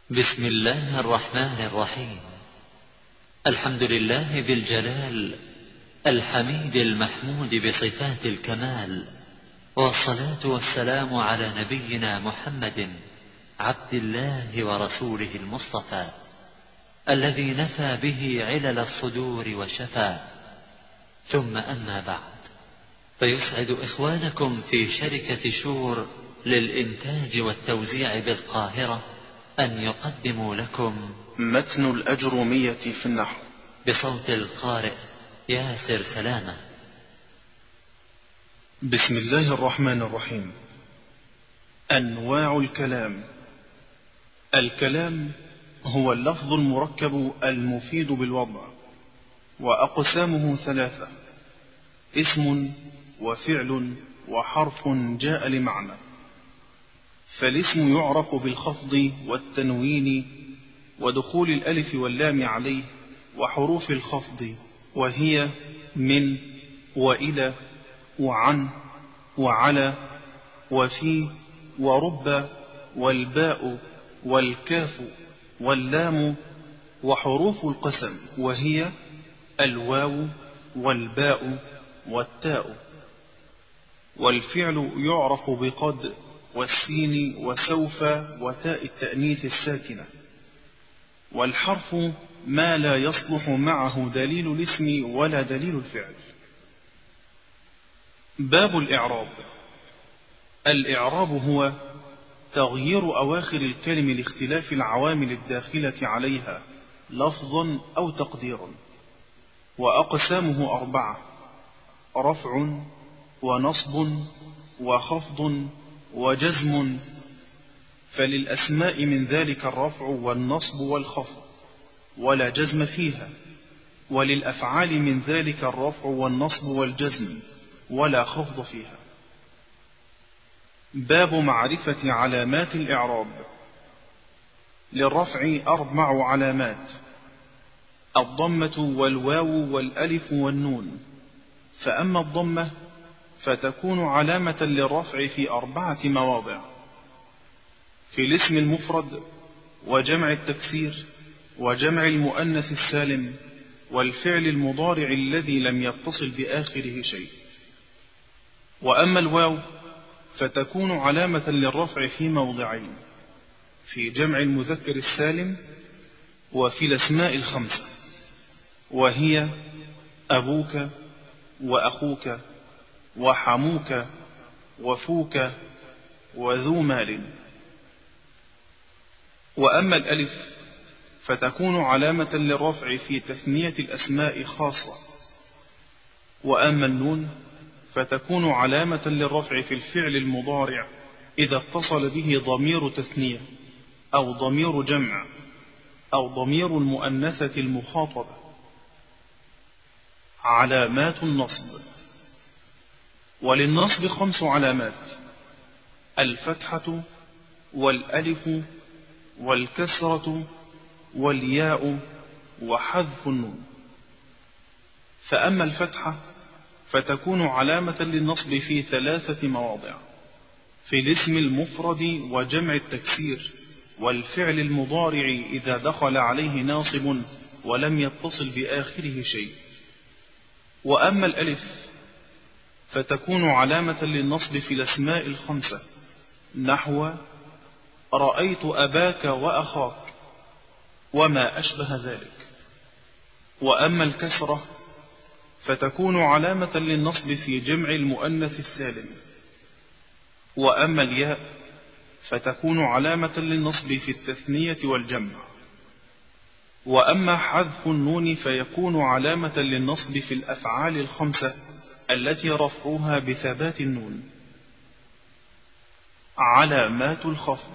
بسم الله الرحمن الرحيم. الحمد لله ذي الجلال الحميد المحمود بصفات الكمال، والصلاة والسلام على نبينا محمد عبد الله ورسوله المصطفى، الذي نفى به علل الصدور وشفى. ثم أما بعد، فيسعد إخوانكم في شركة شور للإنتاج والتوزيع بالقاهرة أن يقدموا لكم متن الأجرومية في النحو بصوت القارئ ياسر سلامة. بسم الله الرحمن الرحيم. أنواع الكلام. الكلام هو اللفظ المركب المفيد بالوضع، وأقسامه ثلاثة: اسم وفعل وحرف جاء لمعنى. فالاسم يعرف بالخفض والتنوين ودخول الألف واللام عليه وحروف الخفض، وهي من وإلى وعن وعلى وفي ورب والباء والكاف واللام، وحروف القسم وهي الواو والباء والتاء. والفعل يعرف بقد والسين وسوف وتاء التأنيث الساكنة. والحرف ما لا يصلح معه دليل الاسم ولا دليل الفعل. باب الإعراب. الإعراب هو تغيير أواخر الكلم لاختلاف العوامل الداخلة عليها لفظا أو تقديرا. وأقسامه أربعة: رفع ونصب وخفض وجزم. فللأسماء من ذلك الرفع والنصب والخفض ولا جزم فيها، وللأفعال من ذلك الرفع والنصب والجزم ولا خفض فيها. باب معرفة علامات الإعراب. للرفع 4 علامات: الضمة والواو والألف والنون. فأما الضمة فتكون علامة للرفع في 4 مواضع: في الاسم المفرد وجمع التكسير وجمع المؤنث السالم والفعل المضارع الذي لم يتصل بآخره شيء. وأما الواو فتكون علامة للرفع في موضعين: في جمع المذكر السالم وفي الأسماء الخمسة، وهي أبوك وأخوك وحموك وفوك وذو مال. وأما الألف فتكون علامة للرفع في تثنية الأسماء خاصة. وأما النون فتكون علامة للرفع في الفعل المضارع إذا اتصل به ضمير تثنية أو ضمير جمع أو ضمير المؤنثة المخاطبة. علامات النصب. وللنصب 5 علامات: الفتحة والألف والكسرة والياء وحذف النون. فأما الفتحة فتكون علامة للنصب في 3 مواضع: في الاسم المفرد وجمع التكسير والفعل المضارع إذا دخل عليه ناصب ولم يتصل بآخره شيء. وأما الألف فتكون علامة للنصب في الأسماء الخمسة، نحو رأيت أباك وأخاك وما أشبه ذلك. وأما الكسرة فتكون علامة للنصب في جمع المؤنث السالم. وأما الياء فتكون علامة للنصب في التثنية والجمع. وأما حذف النون فيكون علامة للنصب في الأفعال الخمسة التي رفعوها بثبات النون. علامات الخفض.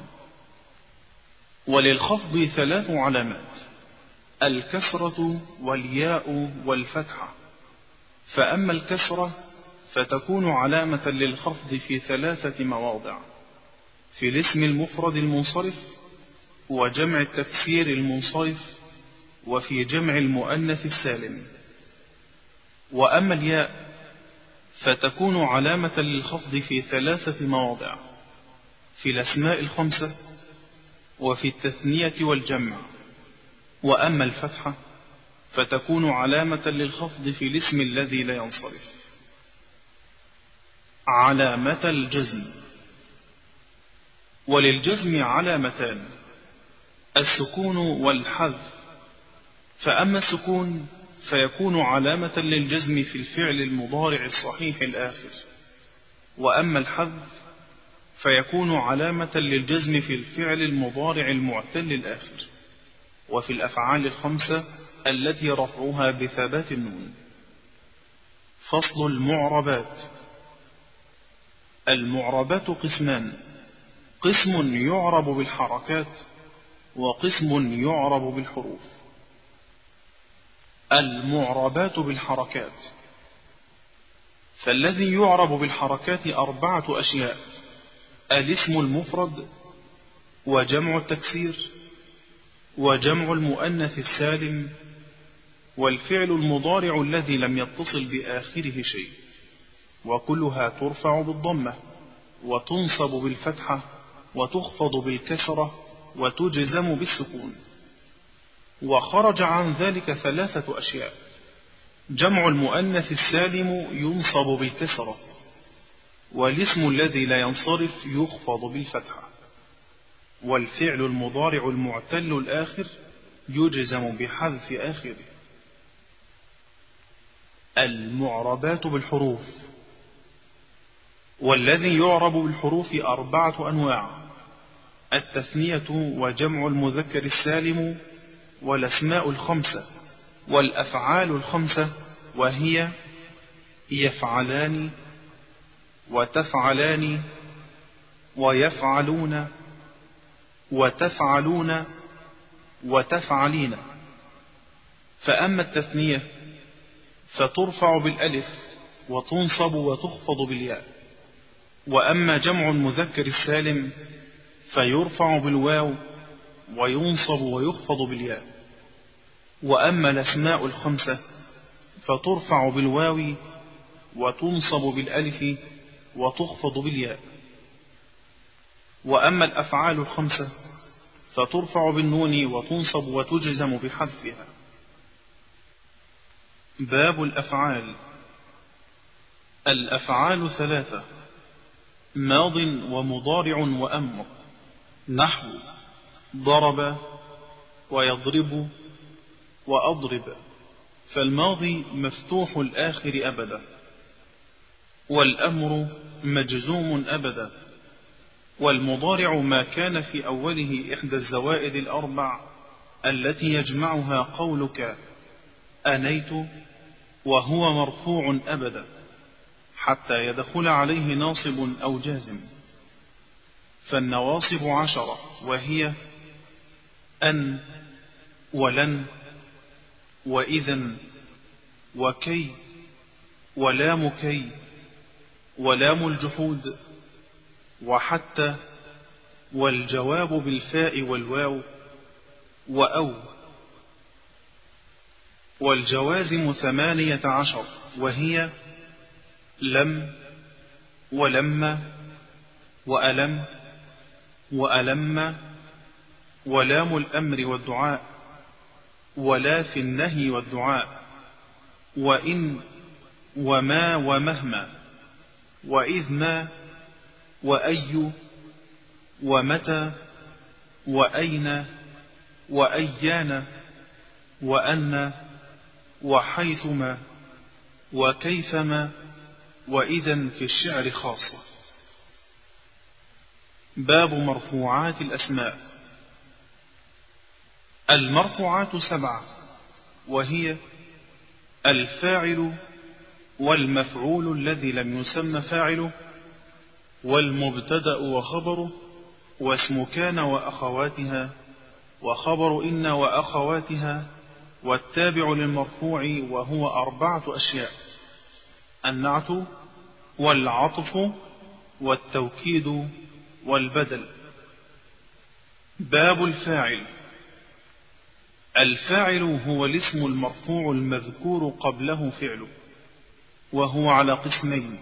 وللخفض 3 علامات: الكسرة والياء والفتحة. فأما الكسرة فتكون علامة للخفض في 3 مواضع: في الاسم المفرد المنصرف وجمع التكسير المنصرف وفي جمع المؤنث السالم. وأما الياء فتكون علامة للخفض في 3 مواضع: في الأسماء الخمسة وفي التثنية والجمع. وأما الفتحة فتكون علامة للخفض في الاسم الذي لا ينصرف. علامة الجزم. وللجزم علامتان: السكون والحذف. فأما السكون فيكون علامة للجزم في الفعل المضارع الصحيح الآخر، وأما الحذف فيكون علامة للجزم في الفعل المضارع المعتل الآخر، وفي الأفعال الخمسة التي رفعها بثبات النون. فصل المعربات. المعربات قسمان: قسم يعرب بالحركات، وقسم يعرب بالحروف. المعربات بالحركات. فالذي يعرب بالحركات 4 أشياء: الاسم المفرد، وجمع التكسير، وجمع المؤنث السالم، والفعل المضارع الذي لم يتصل بآخره شيء، وكلها ترفع بالضمة، وتنصب بالفتحة، وتخفض بالكسرة، وتجزم بالسكون. وخرج عن ذلك 3 أشياء: جمع المؤنث السالم ينصب بالكسرة، والاسم الذي لا ينصرف يخفض بالفتحة، والفعل المضارع المعتل الآخر يجزم بحذف آخره. المعربات بالحروف. والذي يعرب بالحروف 4 أنواع: التثنية وجمع المذكر السالم، والأسماء الخمسة، والأفعال الخمسة، وهي يفعلان، وتفعلان، ويفعلون، وتفعلون، وتفعلين. فأما التثنية فترفع بالألف، وتنصب وتخفض بالياء. وأما جمع المذكر السالم فيرفع بالواو، وينصب ويخفض بالياء. وأما الأسماء الخمسة فترفع بالواو، وتنصب بالألف، وتخفض بالياء. وأما الأفعال الخمسة فترفع بالنون، وتنصب وتجزم بحذفها. باب الأفعال. الأفعال 3: ماض، ومضارع، وأمر. نحو ضرب، ويضرب، وأضرب. فالماضي مفتوح الآخر أبدا، والأمر مجزوم أبدا، والمضارع ما كان في أوله إحدى الزوائد 4 التي يجمعها قولك أنيت، وهو مرفوع أبدا حتى يدخل عليه ناصب أو جازم. فالنواصب 10، وهي أن، ولن، وإذن، وكي، ولام كي، ولام الجحود، وحتى، والجواب بالفاء والواو، وأو. والجوازم 18، وهي لم، ولما، وألم، وألم، ولام الأمر والدعاء، ولا في النهي والدعاء، وإن، وما، ومهما، وإذ ما، وأي، ومتى، وأين، وأيان، وأن، وحيثما، وكيفما، وإذن في الشعر خاصة. باب مرفوعات الأسماء. المرفوعات 7، وهي الفاعل، والمفعول الذي لم يسمى فاعله، والمبتدأ وخبره، واسم كان وأخواتها، وخبر إن وأخواتها، والتابع للمرفوع وهو 4 أشياء: النعت، والعطف، والتوكيد، والبدل. باب الفاعل. الفاعل هو الاسم المرفوع المذكور قبله فعله، وهو على قسمين: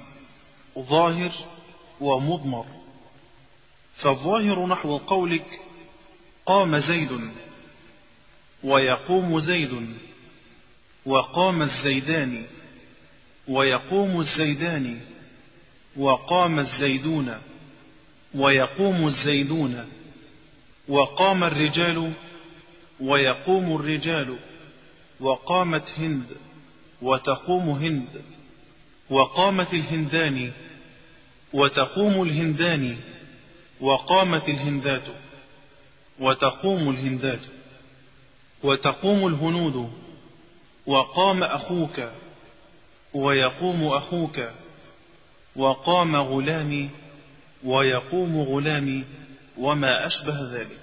ظاهر ومضمر. فالظاهر نحو قولك قام زيد، ويقوم زيد، وقام الزيدان، ويقوم الزيدان، وقام الزيدون، ويقوم الزيدون، وقام الرجال، ويقوم الرجال، وقامت هند، وتقوم هند، وقامت الهندان، وتقوم الهندان، وقامت الهندات، وتقوم الهندات، وتقوم الهنود، وقام أخوك، ويقوم أخوك، وقام غلامي، ويقوم غلامي، وما أشبه ذلك.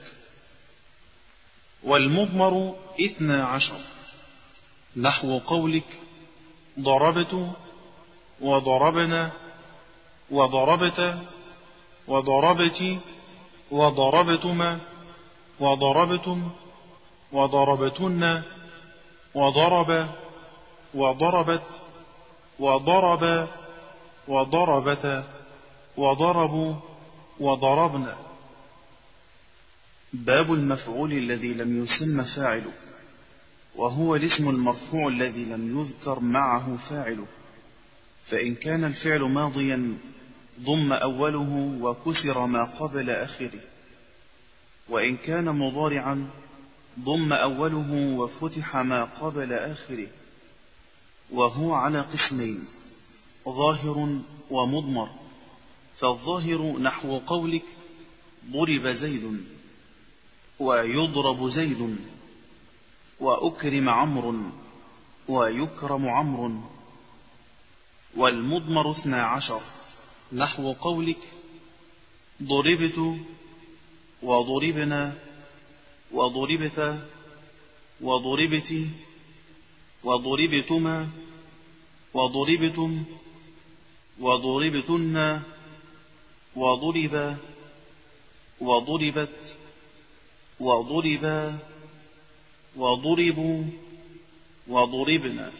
والمضمر 12، نحو قولك ضربت، وضربنا، وضربت، وضربت، وضربتما، وضربتم، وضربتن، وضرب، وضربت، وضرب، وضربت، وضربوا، وضربنا. باب المفعول الذي لم يسم فاعله، وهو الاسم المرفوع الذي لم يذكر معه فاعله، فإن كان الفعل ماضيا ضم أوله وكسر ما قبل آخره، وإن كان مضارعا ضم أوله وفتح ما قبل آخره، وهو على قسمين: ظاهر ومضمر. فالظاهر نحو قولك ضرب زيد، ويضرب زيد، وأكرم عمرو، ويكرم عمرو. والمضمر 12، نحو قولك ضربت، وضربنا، وضربت، وضربت، وضربتما، وضربتم، وضربتن، وضرب، وضربت، وضربا، وضربوا، وضربنا.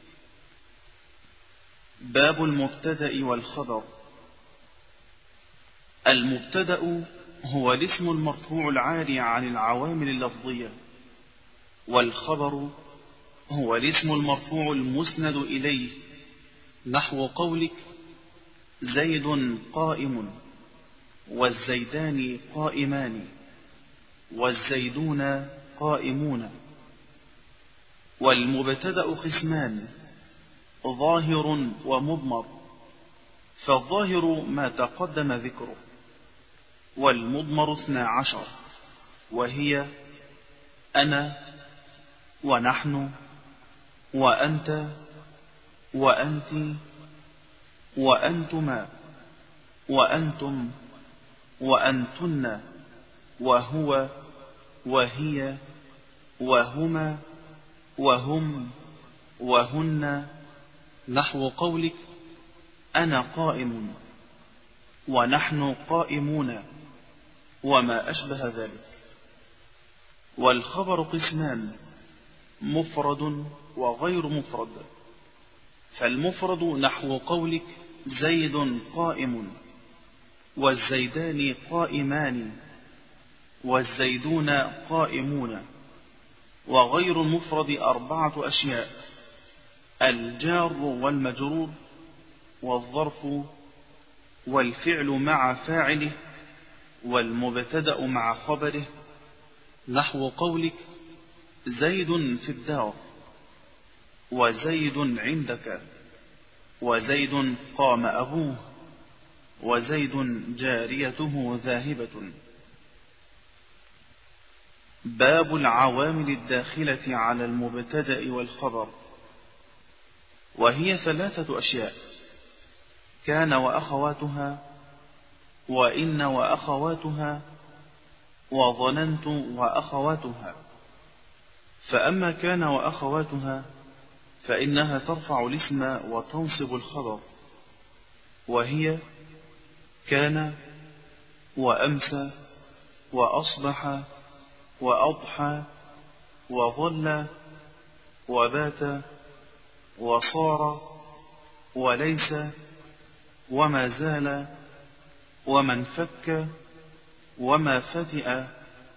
باب المبتدأ والخبر. المبتدأ هو الاسم المرفوع العاري عن العوامل اللفظية، والخبر هو الاسم المرفوع المسند إليه، نحو قولك زيد قائم، والزيدان قائمان، والزيدون قائمون. والمبتدأ قسمان: ظاهر ومضمر. فالظاهر ما تقدم ذكره. والمضمر 12، وهي أنا، ونحن، وأنت، وأنت، وأنتما، وأنتم، وأنتن، وهو، وهي، وهما، وهم، وهن، نحو قولك أنا قائم، ونحن قائمون، وما أشبه ذلك. والخبر قسمان: مفرد وغير مفرد. فالمفرد نحو قولك زيد قائم، والزيدان قائمان، والزيدون قائمون. وغير المفرد 4 أشياء: الجار والمجرور، والظرف، والفعل مع فاعله، والمبتدأ مع خبره، نحو قولك زيد في الدار، وزيد عندك، وزيد قام أبوه، وزيد جاريته ذاهبة. باب العوامل الداخلة على المبتدأ والخبر، وهي 3 أشياء: كان وأخواتها، وإن وأخواتها، وظننت وأخواتها. فأما كان وأخواتها فإنها ترفع الاسم وتنصب الخبر، وهي كان، وأمسى، وأصبح، وأضحى، وظل، وبات، وصار، وليس، وما زال، وما انفك، وما فتئ،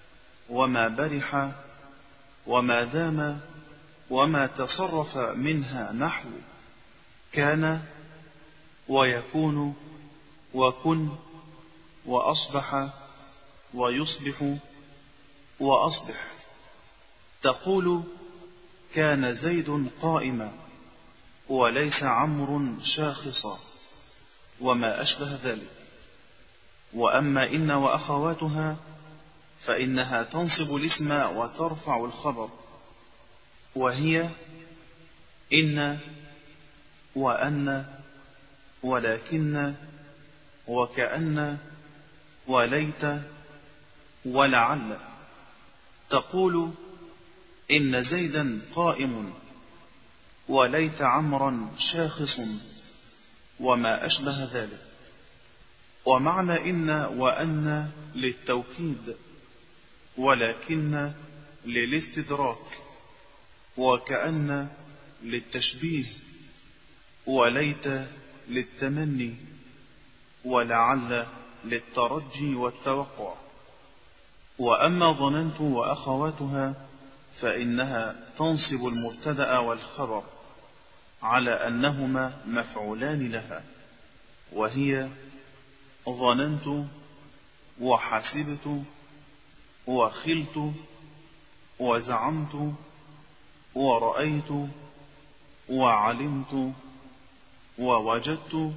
وما برح وما دام وما تصرف منها نحو كان ويكون وكن وأصبح ويصبح وأصبح. تقول كان زيد قائما وليس عمرو شاخصا وما أشبه ذلك. وأما إن وأخواتها فإنها تنصب الاسم وترفع الخبر، وهي إن وأن ولكن وكأن وليت ولعل. تقول إن زيدا قائم وليت عمرا شاخص وما أشبه ذلك. ومعنى إن وأن للتوكيد، ولكن للاستدراك، وكأن للتشبيه، وليت للتمني، ولعل للترجي والتوقع. وأما ظننت وأخواتها فإنها تنصب المبتدأ والخبر على أنهما مفعولان لها، وهي ظننت وحسبت وخلت وزعمت ورأيت وعلمت ووجدت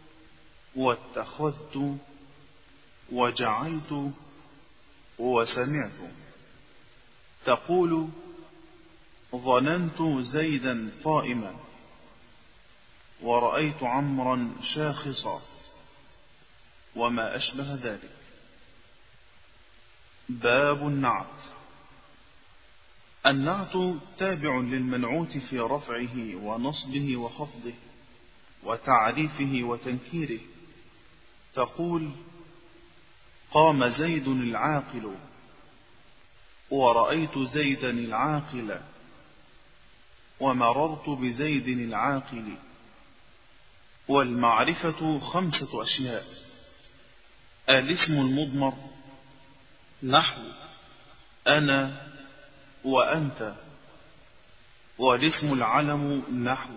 واتخذت وجعلت وسمعت. تقول ظننت زيدا قائما ورأيت عمرا شاخصا وما أشبه ذلك. باب النعت. النعت تابع للمنعوت في رفعه ونصبه وخفضه وتعريفه وتنكيره. تقول قام زيد العاقل ورأيت زيدا العاقل ومررت بزيد العاقل. والمعرفة 5 أشياء: الاسم المضمر نحو أنا وأنت، والاسم العلم نحو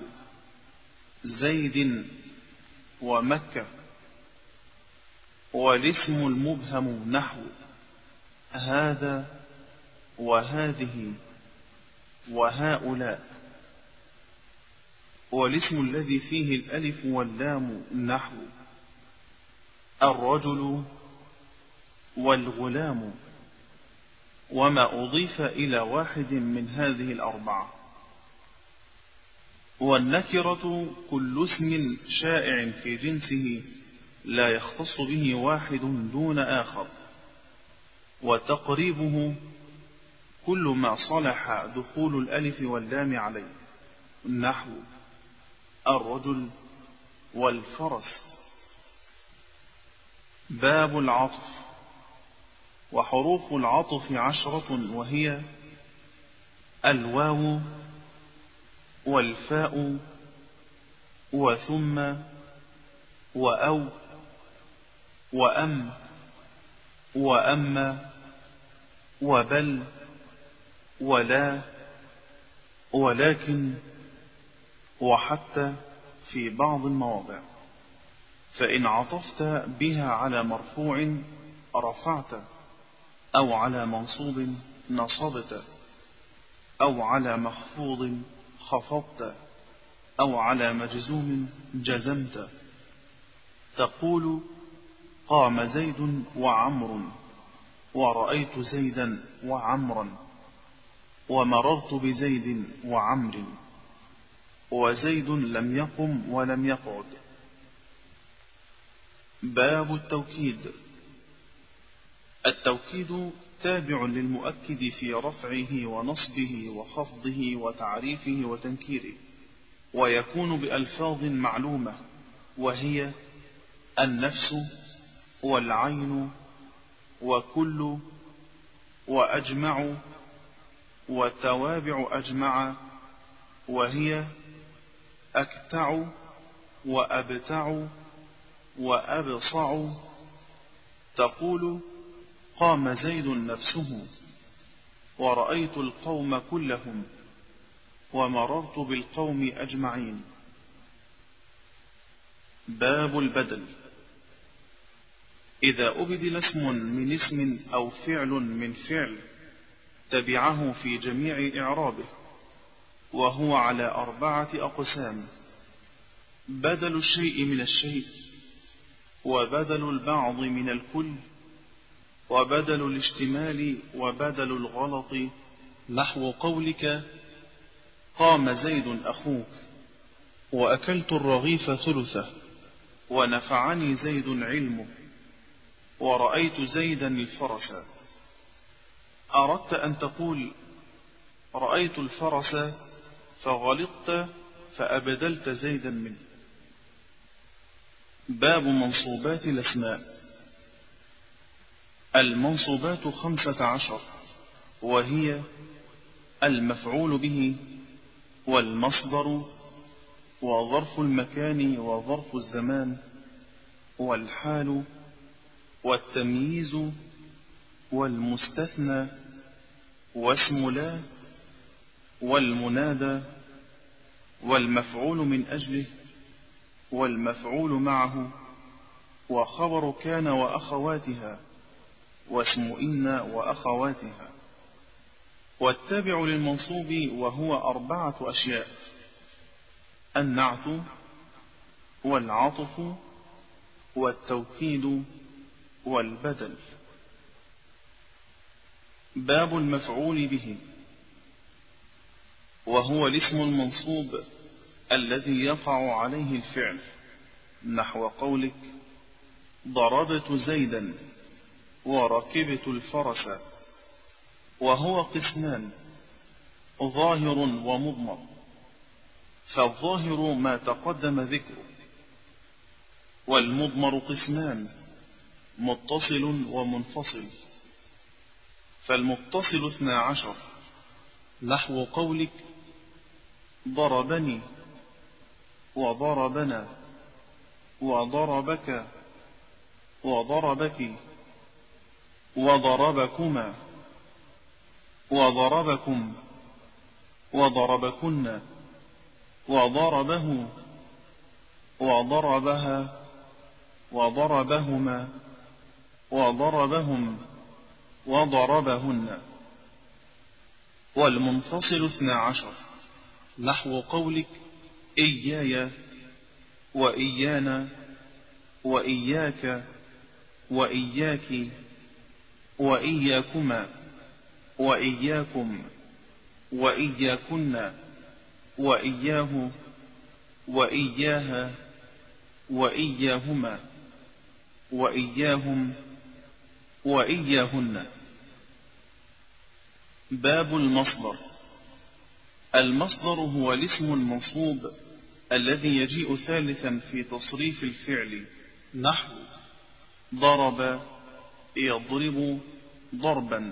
زيد ومكة، والاسم المبهم نحو هذا وهذه وهؤلاء، والاسم الذي فيه الألف واللام نحو الرجل والغلام، وما أضيف إلى واحد من هذه ال4. والنكرة كل اسم شائع في جنسه لا يختص به واحد دون آخر. وتقريبه كل ما صلح دخول الألف واللام عليه نحو الرجل والفرس. باب العطف. وحروف العطف 10، وهي الواو والفاء وثم وأو وأم وأما وبل ولا ولكن وحتى في بعض المواضع. فإن عطفت بها على مرفوع رفعت، أو على منصوب نصبت، أو على مخفوض خفضت، أو على مجزوم جزمت. تقول قام زيد وعمر ورأيت زيدا وعمرا ومررت بزيد وعمر وزيد لم يقم ولم يقعد. باب التوكيد. التوكيد تابع للمؤكد في رفعه ونصبه وخفضه وتعريفه وتنكيره، ويكون بألفاظ معلومة، وهي النفس والعين وكل وأجمع وتوابع أجمع، وهي أكتع وأبتع وأبصع. تقول قام زيد نفسه ورأيت القوم كلهم، ومررت بالقوم أجمعين. باب البدل. إذا أبدل اسم من اسم أو فعل من فعل تبعه في جميع إعرابه، وهو على 4 أقسام: بدل الشيء من الشيء، وبدل البعض من الكل، وبدل الاشتمال، وبدل الغلط. نحو قولك: قام زيد أخوك، وأكلت الرغيف ثلثه، ونفعني زيد علمه، ورأيت زيدا الفرس. أردت أن تقول: رأيت الفرس فغلطت فأبدلت زيدا منه. باب منصوبات الأسماء. المنصوبات 15، وهي: المفعول به، والمصدر، وظرف المكان وظرف الزمان، والحال، والتمييز، والمستثنى، واسم لا، والمنادى، والمفعول من أجله، والمفعول معه، وخبر كان وأخواتها، واسم إن وأخواتها. والتابع للمنصوب وهو 4 أشياء: النعت، والعطف، والتوكيد، والبدل. باب المفعول به، وهو الاسم المنصوب الذي يقع عليه الفعل، نحو قولك: ضربت زيدا، وركبت الفرس. وهو قسمان: ظاهر ومضمر. فالظاهر ما تقدم ذكره، والمضمر قسمان: متصل ومنفصل. فالمتصل 12، نحو قولك: ضربني، وضربنا، وضربك، وضربك، وضربكما، وضربكم، وضربكن، وضربه، وضربها، وضربهما، وضربهم، وضربهن. والمنفصل 12، نحو قولك: إياي، وإيانا، وإياك، وإياك، وإياكما، وإياكم، وإياكن، وإياه، وإياها، وإياهما، وإياهم، وإياهن. باب المصدر. المصدر هو الاسم المنصوب الذي يجيء ثالثا في تصريف الفعل، نحو: ضرب، يضرب، ضربا.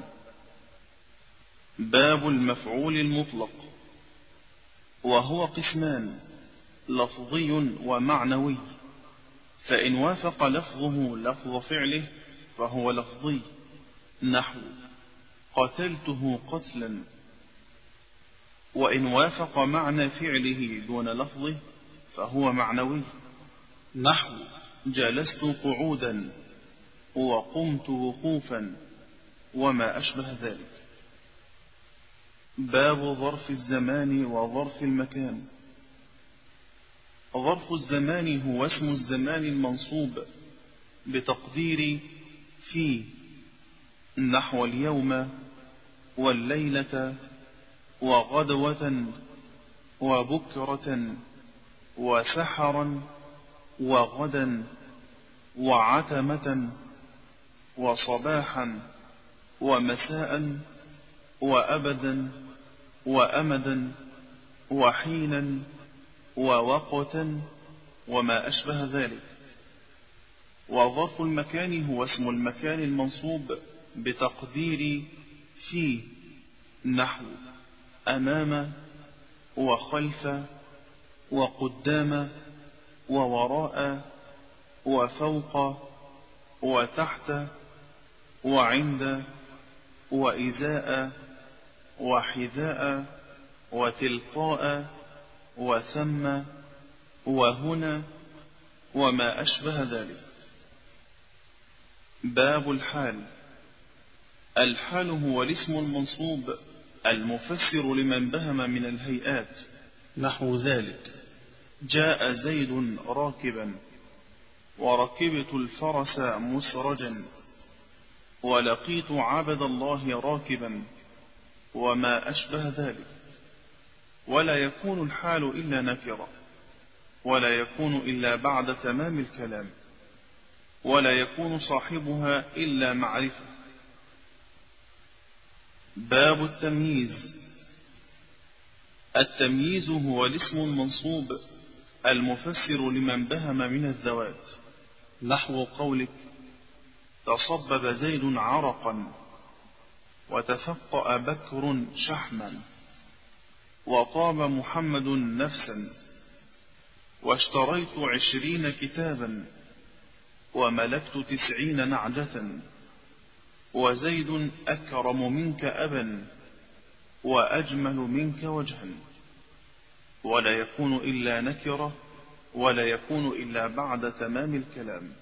باب المفعول المطلق، وهو قسمان: لفظي ومعنوي. فإن وافق لفظه لفظ فعله فهو لفظي، نحو: قتلته قتلا. وإن وافق معنى فعله دون لفظه فهو معنوي، نحو: جلست قعودا، وقمت وقوفا، وما أشبه ذلك. باب ظرف الزمان وظرف المكان. ظرف الزمان هو اسم الزمان المنصوب بتقدير في، نحو: اليوم، والليلة، وغدوة، وبكرة، وسحرا، وغدا، وعتمة، وصباحا، ومساء، وأبدا، وأمدا، وحينا، ووقتا، وما أشبه ذلك. وظرف المكان هو اسم المكان المنصوب بتقدير في، نحو: أمام، وخلف، وقدام، ووراء، وفوق، وتحت، وعند، وإزاء، وحذاء وتلقاء وثم وهنا وما أشبه ذلك. باب الحال. الحال هو الاسم المنصوب المفسر لمن بهم من الهيئات، نحو ذلك: جاء زيد راكبا، وركبت الفرس مسرجا، ولقيت عبد الله راكبا، وما أشبه ذلك. ولا يكون الحال إلا نكرة، ولا يكون إلا بعد تمام الكلام، ولا يكون صاحبها إلا معرفة. باب التمييز. التمييز هو الاسم المنصوب المفسر لمن بهم من الذوات، نحو قولك: تصبب زيد عرقا، وتفقأ بكر شحما، وطاب محمد نفسا، واشتريت 20 كتابا، وملكت 90 نعجة، وزيد أكرم منك أبا، وأجمل منك وجها. ولا يكون إلا نكرة، ولا يكون إلا بعد تمام الكلام.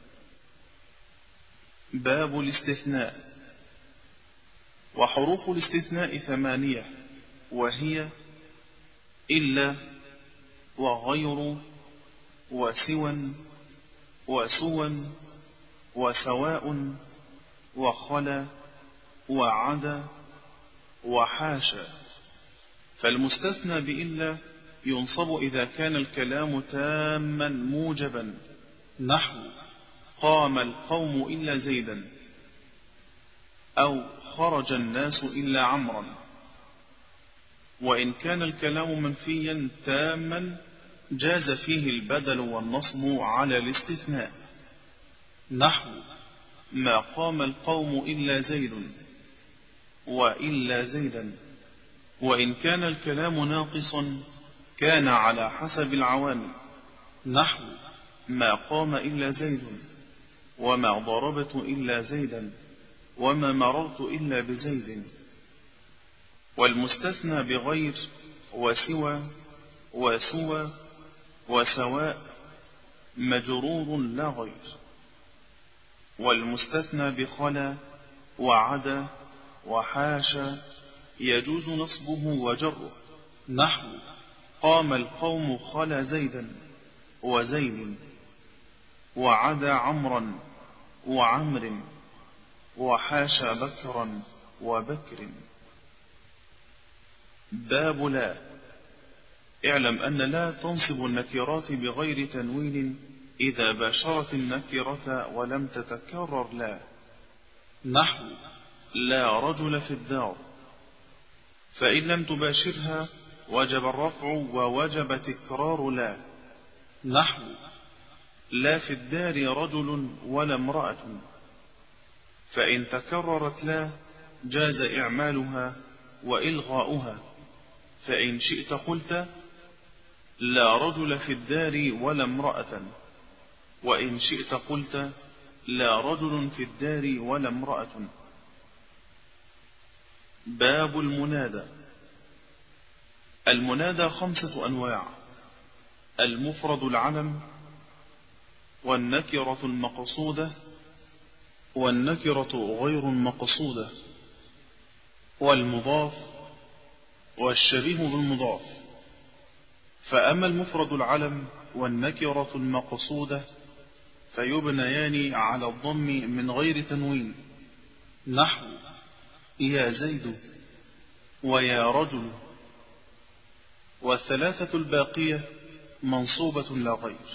باب الاستثناء. وحروف الاستثناء 8، وهي: إلا، وغير، وسوى، وسوى، وسواء، وخلا، وعدا، وحاشا. فالمستثنى بإلا ينصب إذا كان الكلام تاما موجبا، نحو: قام القوم إلا زيدا، أو خرج الناس إلا عمرا. وإن كان الكلام منفيا تاما جاز فيه البدل والنصب على الاستثناء، نحو: ما قام القوم إلا زيد، وإلا زيدا. وإن كان الكلام ناقصا كان على حسب العوامل، نحو: ما قام إلا زيد، وما ضربت إلا زيدا، وما مررت إلا بزيد. والمستثنى بغير، وسوى، وسوى، وسواء مجرور لا غير. والمستثنى بخلا، وعدا، وحاشا يجوز نصبه وجره، نحو: قام القوم خلا زيدا، وزيد، وعدا عمرا، وعمر، وحاشا بكرا، وبكر. باب لا. اعلم أن لا تنصب النكرات بغير تنوين إذا باشرت النكرة ولم تتكرر لا، نحو: لا رجل في الدار. فإن لم تباشرها وجب الرفع ووجب تكرار لا، نحو: لا في الدار رجل ولا امرأة. فإن تكررت لا جاز إعمالها وإلغاؤها. فإن شئت قلت: لا رجل في الدار ولا امرأة، وإن شئت قلت: لا رجل في الدار ولا امرأة. باب المنادى. المنادى 5 أنواع: المفرد العلم، والنكرة المقصودة، والنكرة غير المقصودة، والمضاف، والشبيه بالمضاف. فأما المفرد العلم والنكرة المقصودة فيبنيان على الضم من غير تنوين، نحو: يا زيد، ويا رجل. والثلاثة الباقية منصوبة لا غير.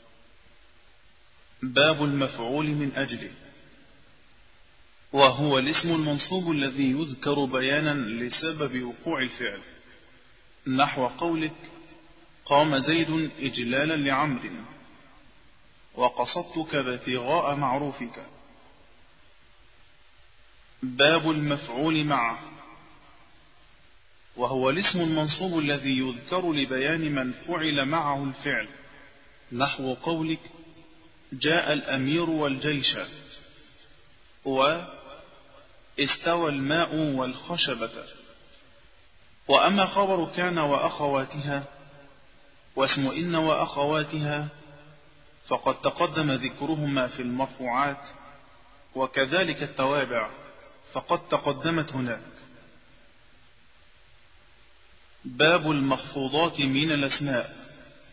باب المفعول من أجله. وهو الاسم المنصوب الذي يذكر بيانا لسبب وقوع الفعل، نحو قولك: قام زيد إجلالا لعمر، وقصدتك ابتغاء معروفك. باب المفعول معه. وهو الاسم المنصوب الذي يذكر لبيان من فعل معه الفعل، نحو قولك: جاء الأمير والجيش، واستوى الماء والخشبة. وأما خبر كان وأخواتها واسم إن وأخواتها فقد تقدم ذكرهما في المرفوعات، وكذلك التوابع فقد تقدمت هناك. باب المخفوضات من الأسماء.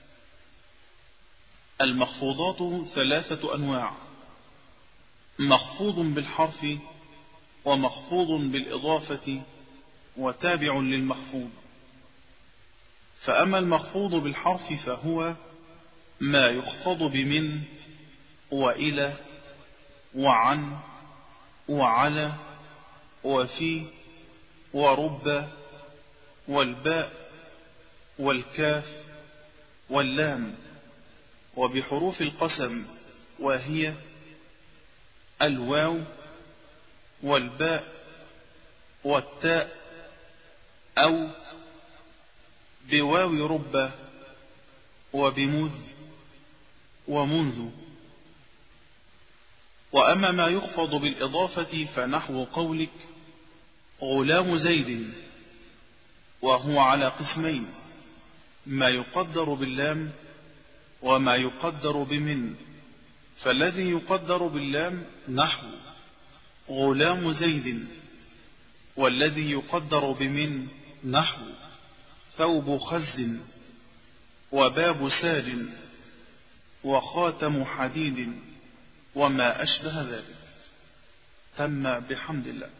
المخفوضات 3 أنواع: مخفوض بالحرف، ومخفوض بالإضافة، وتابع للمخفوض. فأما المخفوض بالحرف فهو ما يخفض بمن وإلى وعن وعلى وفي ورب والباء والكاف واللام، وبحروف القسم وهي الواو والباء والتاء، أو بواو رب وبمذ ومنذ. وأما ما يخفض بالإضافة فنحو قولك غلام زيد، وهو على قسمين: ما يقدر باللام وما يقدر بمن. فالذي يقدر باللام نحو غلام زيد، والذي يقدر بمن نحو ثوب خز وباب ساد وخاتم حديد وما أشبه ذلك. تم بحمد الله.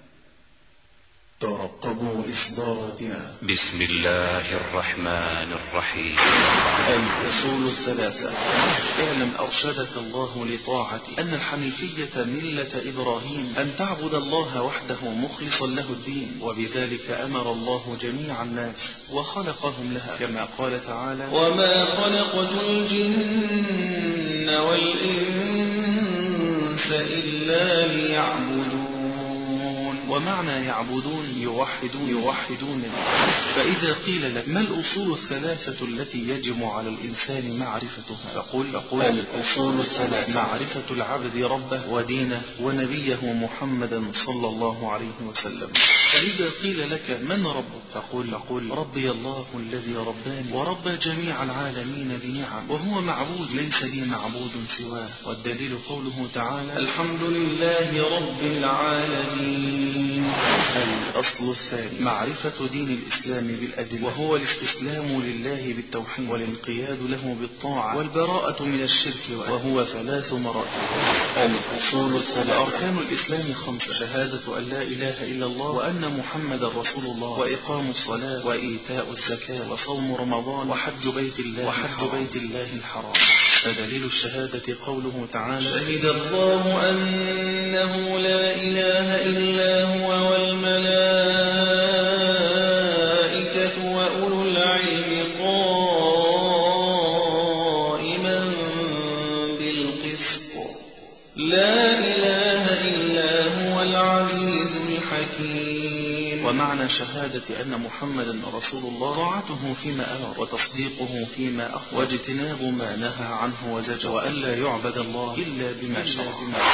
ترقبوا إصداراتنا. بسم الله الرحمن الرحيم. الأصول 3. اعلم أرشدك الله لطاعته أن الحنيفية ملة إبراهيم، أن تعبد الله وحده مخلصا له الدين، وبذلك أمر الله جميع الناس وخلقهم لها، كما قال تعالى: وما خلقت الجن والإنس إلا ليعبدون. ومعنى يعبدون يوحدون. فإذا قيل لك ما الأصول 3 التي يجب على الإنسان معرفتها، فقل الأصول 3: معرفة العبد ربه ودينه ونبيه محمدا صلى الله عليه وسلم. فإذا قيل لك من ربك، فقل ربي الله الذي رباني وربى جميع العالمين بنعم، وهو معبود ليس لي معبود سواه. والدليل قوله تعالى: الحمد لله رب العالمين. الأصل 2: معرفة دين الإسلام بالأدلة، وهو الاستسلام لله بالتوحيد والانقياد له بالطاعة والبراءة من الشرك، وهو 3 مراتب. الأصول 3: أركان الإسلام 5: شهادة أن لا إله إلا الله وأن محمد رسول الله، وإقام الصلاة، وإيتاء الزكاة، وصوم رمضان، وحج بيت الله الحرام. فدليل الشهادة قوله تعالى: شهد الله أنه لا إله إلا هو والملائكة وأولو العلم قائما بالقسط، لا إله إلا هو العزيز الحكيم. ومعنى شهادة أن محمدا رسول الله طاعته فيما أمر، وتصديقه فيما أخبر، واجتناب ما نهى عنه وزجر، وألا يعبد الله إلا بما شرع.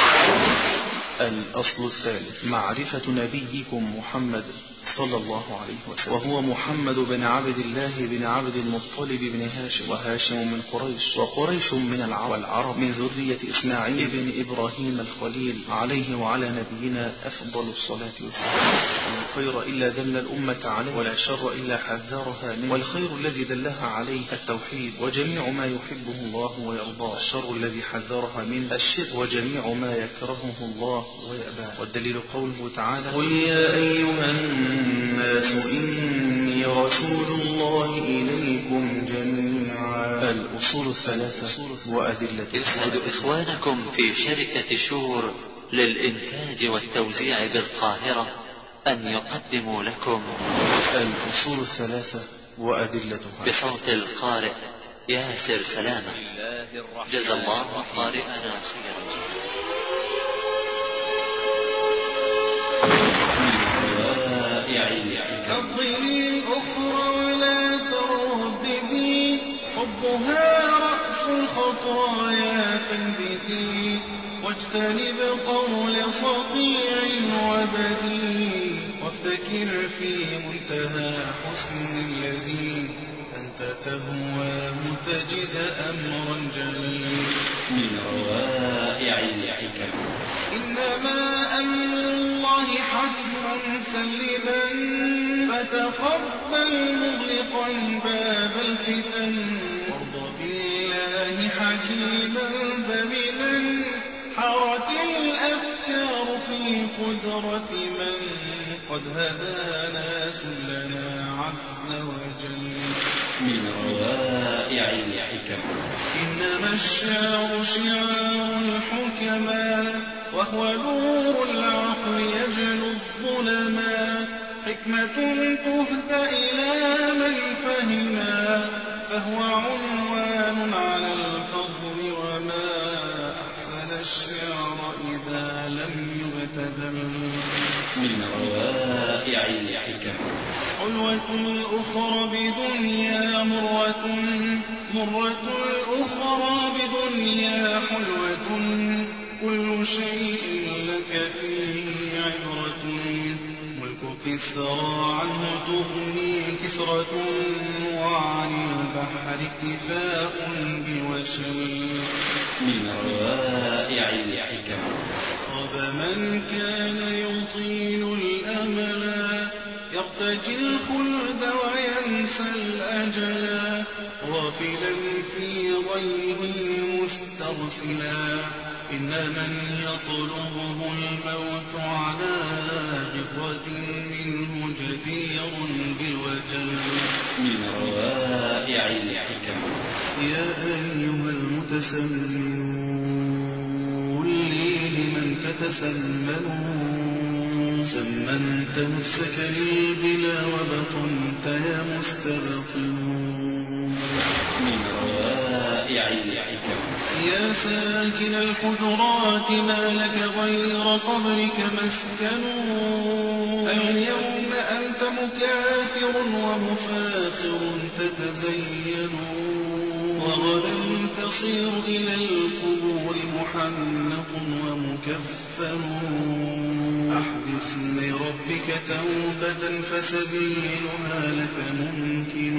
الأصل 3: معرفة نبيكم محمد صلى الله عليه وسلم، وهو محمد بن عبد الله بن عبد المطلب بن هاشم، وهاشم من قريش، وقريش من العرب، والعرب من ذرية إسماعيل بن إبراهيم الخليل عليه وعلى نبينا أفضل الصلاة والسلام. لا خير إلا دل الأمة عليه، ولا شر إلا حذرها منه، والخير الذي دلها عليه التوحيد وجميع ما يحبه الله ويرضاه، الشر الذي حذرها منه الشرك وجميع ما يكرهه الله ويأباه. والدليل قوله تعالى: قل يا أيها الناس إني رسول الله إليكم جميعا. الأصول 3 وأدلة. يسعد إخوانكم في شركة شور للإنتاج والتوزيع بالقاهرة أن يقدموا لكم الأصول 3 وأدلتها بصوت القارئ ياسر سلامة. جزى الله قارئنا خيرا. كالظل الأخرى ولا تربدي، حبها رأس الخطايا فانبتي، واجتنب قول صطيع وبذي، وافتكر في منتهى حسن الذي أنت تهواه تجد أمرا جليل من روائع الحكم. إنما أمر الله حتم سلما فتقبل مغلقا باب الفتن وارض بالله حكيما ذمنا حارت الأفكار في قدرة من قد هدانا سلنا عز وجل. من روائع الحكم. إنما الشعر شعار الحكماء وهو نور العقل يجلو الظلما حكمة تهدى إلى من فهما فهو عنوان على الفضل وما أحسن الشعر إذا لم يبتذل. من روائع الحكم. حلوة الأخرى بدنيا مرة الأخرى بدنيا حلوة كل شيء لك فيه عبرة ملك كسرى عنه تغني كسرة وعن البحر اكتفاء بوشل. من روائع الحكم. خاب من كان يطيل الأملا يرتجي الخلد وينسى الأجلا غافلا في ضيه مسترسلا إن من يطلبه الموت على غبرة منه جدير بالوجل. من روائع الحكم. يا أيها المتسلمون لي لمن تتسلمون سمنت نفسك للبلا وبطنت يا مستبطنون. من روائع الحكم. يا ساكن الحجرات ما لك غير قبرك مسكن اليوم أنت مكاثر ومفاخر تتزين وغدا تصير إلى القبور محنق ومكفن أحدث لربك توبة فسبيلها لك ممكن.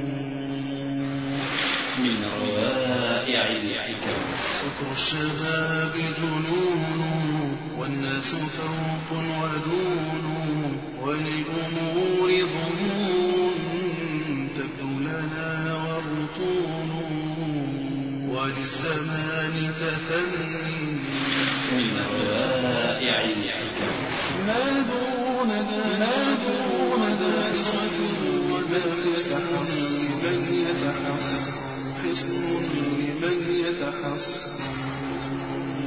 من روائع الحكم. سكر الشباب جنون والناس فوق ودون وللأمور ظنون تبدو لنا وبطون وللزمان تثني. من روائع الحكم. ما دون دائرة وما يستحس لمن يتحس حصن لمن يتحصن.